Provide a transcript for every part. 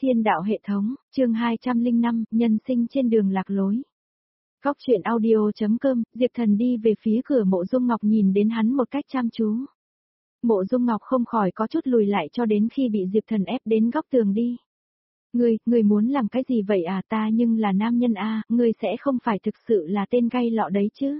Thiên đạo hệ thống, chương 205, nhân sinh trên đường lạc lối. Góc truyện audio.com, Diệp Thần đi về phía cửa Mộ Dung Ngọc nhìn đến hắn một cách chăm chú. Mộ Dung Ngọc không khỏi có chút lùi lại cho đến khi bị Diệp Thần ép đến góc tường đi. Ngươi muốn làm cái gì vậy à, ta nhưng là nam nhân a, ngươi sẽ không phải thực sự là tên gay lọ đấy chứ.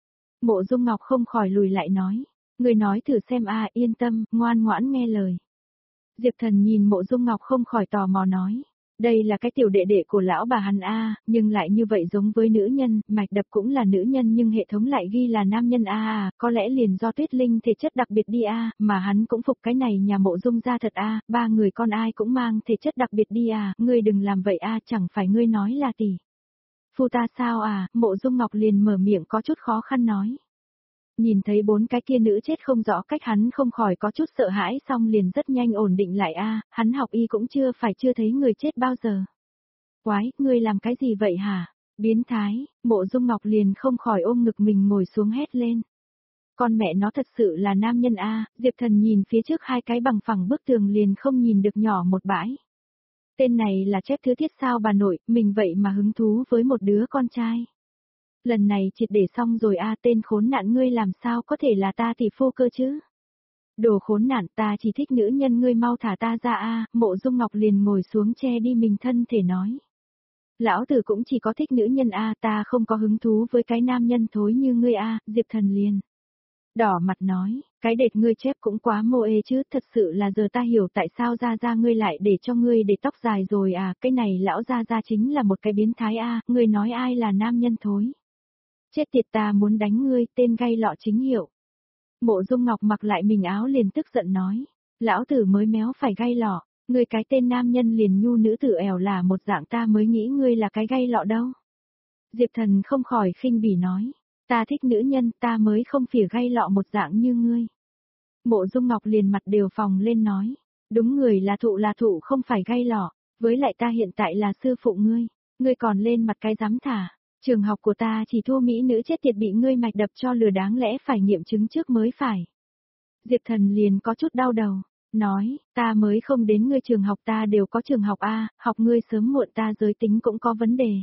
Mộ Dung Ngọc không khỏi lùi lại nói, ngươi nói thử xem a, yên tâm, ngoan ngoãn nghe lời. Diệp Thần nhìn Mộ Dung Ngọc không khỏi tò mò nói, đây là cái tiểu đệ đệ của lão bà hắn a, nhưng lại như vậy giống với nữ nhân, mạch đập cũng là nữ nhân nhưng hệ thống lại ghi là nam nhân a, có lẽ liền do Tuyết Linh thể chất đặc biệt đi a, mà hắn cũng phục cái này nhà Mộ Dung gia thật a, ba người con ai cũng mang thể chất đặc biệt đi a, ngươi đừng làm vậy a, chẳng phải ngươi nói là tỷ phu ta sao à, Mộ Dung Ngọc liền mở miệng có chút khó khăn nói. Nhìn thấy bốn cái kia nữ chết không rõ cách hắn không khỏi có chút sợ hãi xong liền rất nhanh ổn định lại a, hắn học y cũng chưa thấy người chết bao giờ. Quái, ngươi làm cái gì vậy hả? Biến thái, Mộ Dung Ngọc liền không khỏi ôm ngực mình ngồi xuống hét lên. Con mẹ nó thật sự là nam nhân a, Diệp Thần nhìn phía trước hai cái bằng phẳng bức tường liền không nhìn được nhỏ một bãi. Tên này là chép thứ thiết sao bà nội, mình vậy mà hứng thú với một đứa con trai. Lần này triệt để xong rồi a, tên khốn nạn ngươi làm sao có thể là ta tỷ phu cơ chứ? Đồ khốn nạn, ta chỉ thích nữ nhân, ngươi mau thả ta ra a, Mộ Dung Ngọc liền ngồi xuống che đi mình thân thể nói. Lão tử cũng chỉ có thích nữ nhân a, ta không có hứng thú với cái nam nhân thối như ngươi a, Diệp Thần liền. Đỏ mặt nói, cái đệt ngươi chép cũng quá mô ê chứ, thật sự là giờ ta hiểu tại sao ra ngươi lại để cho ngươi để tóc dài rồi à, cái này lão ra chính là một cái biến thái a, ngươi nói ai là nam nhân thối. Chết tiệt, ta muốn đánh ngươi, tên gay lọ chính hiệu. Mộ Dung Ngọc mặc lại mình áo liền tức giận nói, lão tử mới méo phải gay lọ, ngươi cái tên nam nhân liền nhu nữ tử ẻo là một dạng, ta mới nghĩ ngươi là cái gay lọ đâu. Diệp Thần không khỏi khinh bỉ nói, ta thích nữ nhân, ta mới không phỉa gay lọ một dạng như ngươi. Mộ Dung Ngọc liền mặt đều phồng lên nói, đúng người là thụ không phải gay lọ, với lại ta hiện tại là sư phụ ngươi còn lên mặt cái dám thả. Trường học của ta chỉ thu mỹ nữ chết tiệt bị ngươi mạch đập cho lừa, đáng lẽ phải nghiệm chứng trước mới phải. Diệp Thần liền có chút đau đầu, nói, ta mới không đến ngươi trường học, ta đều có trường học a, học ngươi sớm muộn ta giới tính cũng có vấn đề.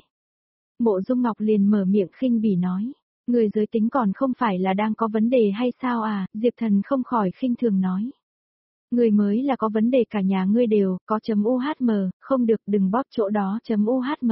Mộ Dung Ngọc liền mở miệng khinh bỉ nói, ngươi giới tính còn không phải là đang có vấn đề hay sao à, Diệp Thần không khỏi khinh thường nói. Ngươi mới là có vấn đề, cả nhà ngươi đều có .uhm, không được, đừng bóp chỗ đó .uhm.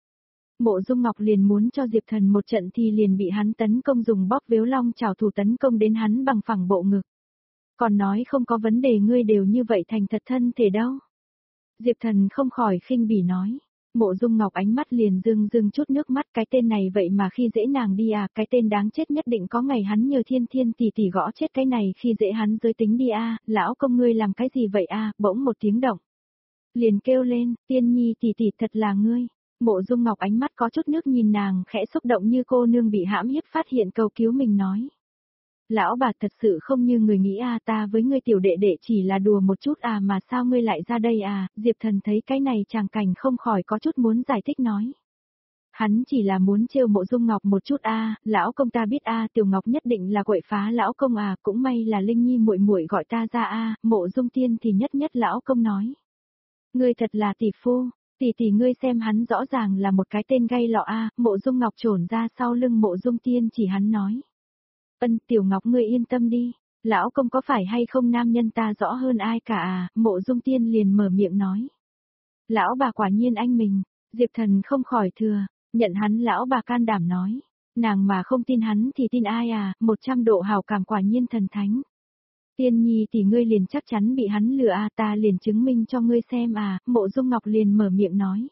Mộ Dung Ngọc liền muốn cho Diệp Thần một trận thì liền bị hắn tấn công dùng bóp véo long chảo thủ tấn công đến hắn bằng phẳng bộ ngực. Còn nói không có vấn đề, ngươi đều như vậy thành thật thân thể đâu. Diệp Thần không khỏi khinh bỉ nói. Mộ Dung Ngọc ánh mắt liền rưng chút nước mắt, cái tên này vậy mà khi dễ nàng đi à, cái tên đáng chết nhất định có ngày hắn nhờ thiên tỷ gõ chết cái này khi dễ hắn giới tính đi a, lão công ngươi làm cái gì vậy a, bỗng một tiếng động. Liền kêu lên, Tiên Nhi tỷ thật là ngươi. Mộ Dung Ngọc ánh mắt có chút nước nhìn nàng khẽ xúc động như cô nương bị hãm hiếp phát hiện cầu cứu mình nói. Lão bà thật sự không như người nghĩ à, ta với ngươi tiểu đệ đệ chỉ là đùa một chút à, mà sao ngươi lại ra đây à, Diệp Thần thấy cái này tràng cảnh không khỏi có chút muốn giải thích nói. Hắn chỉ là muốn trêu Mộ Dung Ngọc một chút à, lão công ta biết à, Tiểu Ngọc nhất định là quậy phá lão công à, cũng may là Linh Nhi muội muội gọi ta ra à, Mộ Dung Tiên thì nhất lão công nói. Ngươi thật là tỷ phu. Tỷ ngươi xem hắn rõ ràng là một cái tên gay lọ a, Mộ Dung Ngọc trổn ra sau lưng Mộ Dung Tiên chỉ hắn nói. Tiểu Ngọc ngươi yên tâm đi, lão công có phải hay không nam nhân ta rõ hơn ai cả à, Mộ Dung Tiên liền mở miệng nói. Lão bà quả nhiên anh mình, Diệp Thần không khỏi thừa, nhận hắn lão bà can đảm nói. Nàng mà không tin hắn thì tin ai à, 100 độ hảo cảm quả nhiên thần thánh. Tiên Nhi thì ngươi liền chắc chắn bị hắn lừa à, ta liền chứng minh cho ngươi xem à, Mộ Dung Ngọc liền mở miệng nói.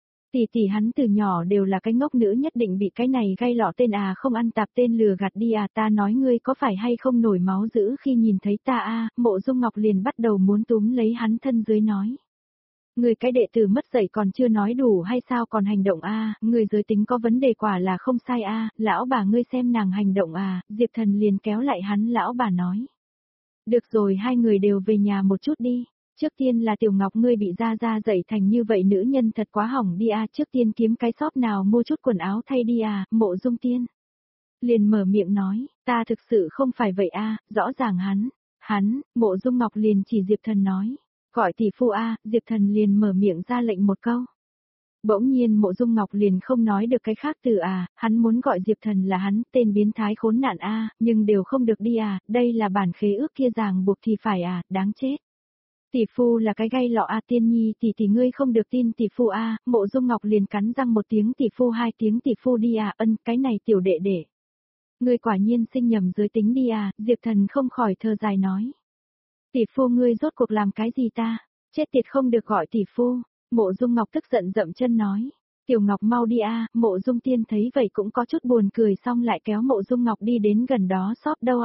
Tỷ hắn từ nhỏ đều là cái ngốc nữ, nhất định bị cái này gay lọ tên à không ăn tạp tên lừa gạt đi à, ta nói ngươi có phải hay không nổi máu dữ khi nhìn thấy ta à, Mộ Dung Ngọc liền bắt đầu muốn túm lấy hắn thân dưới nói. Người cái đệ tử mất dạy còn chưa nói đủ hay sao còn hành động à, người giới tính có vấn đề quả là không sai à, lão bà ngươi xem nàng hành động à, Diệp Thần liền kéo lại hắn lão bà nói. Được rồi, hai người đều về nhà một chút đi. Trước tiên là Tiểu Ngọc ngươi bị ra dạy thành như vậy nữ nhân thật quá hỏng đi à, trước tiên kiếm cái shop nào mua chút quần áo thay đi à, Mộ Dung Tiên. Liền mở miệng nói, ta thực sự không phải vậy à, rõ ràng hắn, Mộ Dung Ngọc liền chỉ Diệp Thần nói. Gọi tỷ phu a, Diệp Thần liền mở miệng ra lệnh một câu. Bỗng nhiên Mộ Dung Ngọc liền không nói được cái khác từ hắn muốn gọi Diệp Thần là hắn, tên biến thái khốn nạn nhưng đều không được đi đây là bản khế ước kia ràng buộc thì phải đáng chết. Tỷ phu là cái gai lọ Tiên Nhi tỷ ngươi không được tin tỷ phu Mộ Dung Ngọc liền cắn răng một tiếng tỷ phu, hai tiếng tỷ phu đi ân, cái này tiểu đệ đệ. Ngươi quả nhiên sinh nhầm giới tính đi Diệp Thần không khỏi thở dài nói. Tỷ phu ngươi rốt cuộc làm cái gì ta, chết tiệt không được gọi tỷ phu. Mộ Dung Ngọc tức giận dậm chân nói. Tiểu Ngọc mau đi Mộ Dung Tiên thấy vậy cũng có chút buồn cười xong lại kéo Mộ Dung Ngọc đi đến gần đó xót đâu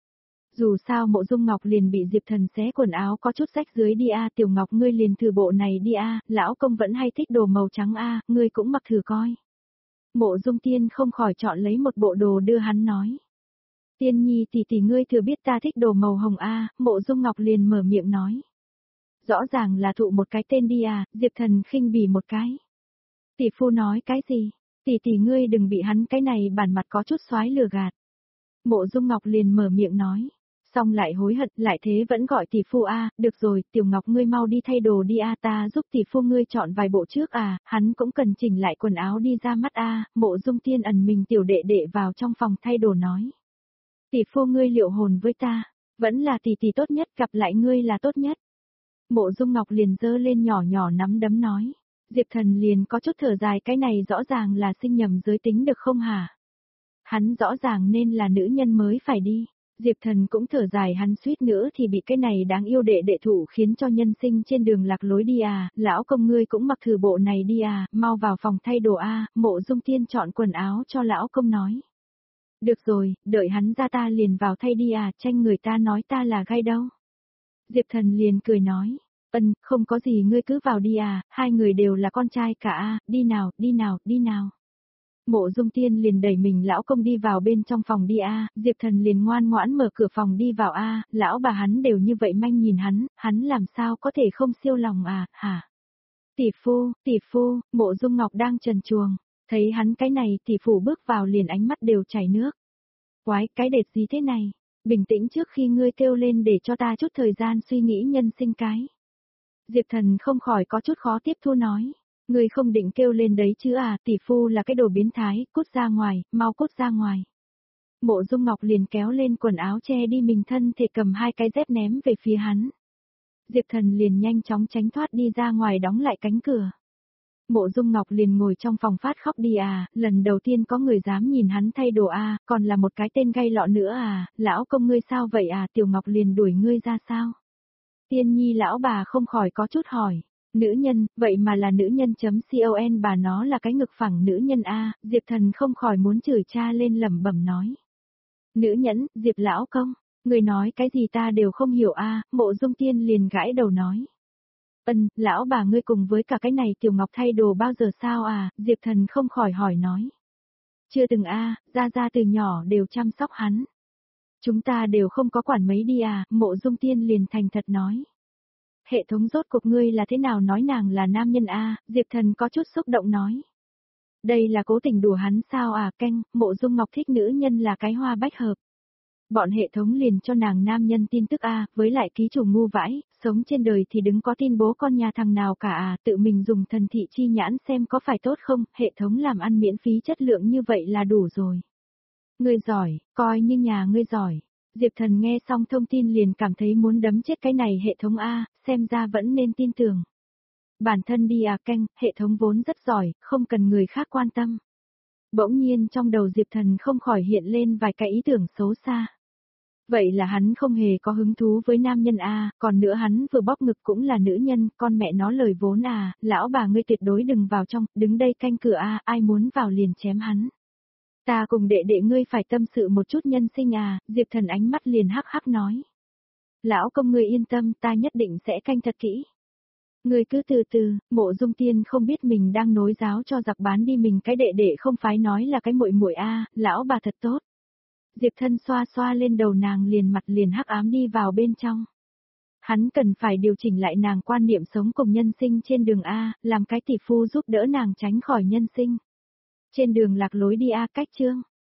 Dù sao Mộ Dung Ngọc liền bị Diệp Thần xé quần áo có chút rách dưới đi Tiểu Ngọc ngươi liền thử bộ này đi lão công vẫn hay thích đồ màu trắng ngươi cũng mặc thử coi. Mộ Dung Tiên không khỏi chọn lấy một bộ đồ đưa hắn nói. Tiên Nhi tỷ ngươi thừa biết ta thích đồ màu hồng Mộ Dung Ngọc liền mở miệng nói. Rõ ràng là thụ một cái tên đi Diệp Thần khinh bỉ một cái. Tỷ phu nói cái gì? Tỷ ngươi đừng bị hắn cái này bản mặt có chút xoái lừa gạt. Mộ Dung Ngọc liền mở miệng nói. Xong lại hối hận, lại thế vẫn gọi tỷ phu được rồi, Tiểu Ngọc ngươi mau đi thay đồ đi ta giúp tỷ phu ngươi chọn vài bộ trước hắn cũng cần chỉnh lại quần áo đi ra mắt Mộ Dung Tiên ẩn mình tiểu đệ đệ vào trong phòng thay đồ nói. Tỷ phu ngươi liệu hồn với ta, vẫn là tỷ tốt nhất, gặp lại ngươi là tốt nhất. Mộ Dung Ngọc liền giơ lên nhỏ nhỏ nắm đấm nói. Diệp Thần liền có chút thở dài, cái này rõ ràng là sinh nhầm giới tính được không hả? Hắn rõ ràng nên là nữ nhân mới phải đi. Diệp Thần cũng thở dài, hắn suýt nữa thì bị cái này đáng yêu đệ đệ thủ khiến cho nhân sinh trên đường lạc lối đi lão công ngươi cũng mặc thử bộ này đi mau vào phòng thay đồ Mộ Dung Tiên chọn quần áo cho lão công nói. Được rồi, đợi hắn ra ta liền vào thay đi tranh người ta nói ta là gai đâu. Diệp Thần liền cười nói. Không có gì ngươi cứ vào đi hai người đều là con trai cả đi nào, đi nào, đi nào. Mộ Dung Tiên liền đẩy mình lão công đi vào bên trong phòng đi Diệp Thần liền ngoan ngoãn mở cửa phòng đi vào lão bà hắn đều như vậy manh nhìn hắn làm sao có thể không siêu lòng hả? Tỷ phu, Mộ Dung Ngọc đang trần truồng, thấy hắn cái này tỷ phu bước vào liền ánh mắt đều chảy nước. Quái, cái đệt gì thế này? Bình tĩnh trước khi ngươi kêu lên để cho ta chút thời gian suy nghĩ nhân sinh cái. Diệp Thần không khỏi có chút khó tiếp thu nói. Ngươi không định kêu lên đấy chứ tỷ phu là cái đồ biến thái, cút ra ngoài, mau cút ra ngoài. Mộ Dung Ngọc liền kéo lên quần áo che đi mình thân thể, cầm hai cái dép ném về phía hắn. Diệp Thần liền nhanh chóng tránh thoát đi ra ngoài đóng lại cánh cửa. Mộ Dung Ngọc liền ngồi trong phòng phát khóc đi lần đầu tiên có người dám nhìn hắn thay đồ còn là một cái tên gai lọ nữa lão công ngươi sao vậy Tiểu Ngọc liền đuổi ngươi ra sao? Tiên Nhi lão bà không khỏi có chút hỏi, nữ nhân, vậy mà là nữ nhân.com bà nó là cái ngực phẳng nữ nhân Diệp Thần không khỏi muốn chửi cha lên lẩm bẩm nói. Nữ nhẫn, Diệp lão công, người nói cái gì ta đều không hiểu Mộ Dung Tiên liền gãi đầu nói. Lão bà ngươi cùng với cả cái này Tiểu Ngọc thay đồ bao giờ sao Diệp Thần không khỏi hỏi nói. Chưa từng ra từ nhỏ đều chăm sóc hắn. Chúng ta đều không có quản mấy đi Mộ Dung Tiên liền thành thật nói. Hệ thống rốt cuộc ngươi là thế nào nói nàng là nam nhân Diệp Thần có chút xúc động nói. Đây là cố tình đùa hắn sao Mộ Dung Ngọc thích nữ nhân là cái hoa bách hợp. Bọn hệ thống liền cho nàng nam nhân tin tức với lại ký chủ ngu vãi, sống trên đời thì đứng có tin bố con nhà thằng nào cả tự mình dùng thần thị chi nhãn xem có phải tốt không, hệ thống làm ăn miễn phí chất lượng như vậy là đủ rồi. Ngươi giỏi, coi như nhà ngươi giỏi. Diệp Thần nghe xong thông tin liền cảm thấy muốn đấm chết cái này hệ thống xem ra vẫn nên tin tưởng. Bản thân đi hệ thống vốn rất giỏi, không cần người khác quan tâm. Bỗng nhiên trong đầu Diệp Thần không khỏi hiện lên vài cái ý tưởng xấu xa. Vậy là hắn không hề có hứng thú với nam nhân còn nữa hắn vừa bóp ngực cũng là nữ nhân, con mẹ nó lời vốn lão bà ngươi tuyệt đối đừng vào trong, đứng đây canh cửa ai muốn vào liền chém hắn. Ta cùng đệ đệ ngươi phải tâm sự một chút nhân sinh Diệp Thần ánh mắt liền hắc hắc nói. Lão công ngươi yên tâm, ta nhất định sẽ canh thật kỹ. Ngươi cứ từ từ, Mộ Dung Tiên không biết mình đang nối giáo cho giặc bán đi mình cái đệ đệ không phải nói là cái muội muội lão bà thật tốt. Diệp Thần xoa xoa lên đầu nàng liền mặt liền hắc ám đi vào bên trong. Hắn cần phải điều chỉnh lại nàng quan niệm sống cùng nhân sinh trên đường làm cái tỷ phu giúp đỡ nàng tránh khỏi nhân sinh. Trên đường lạc lối đi cách chương.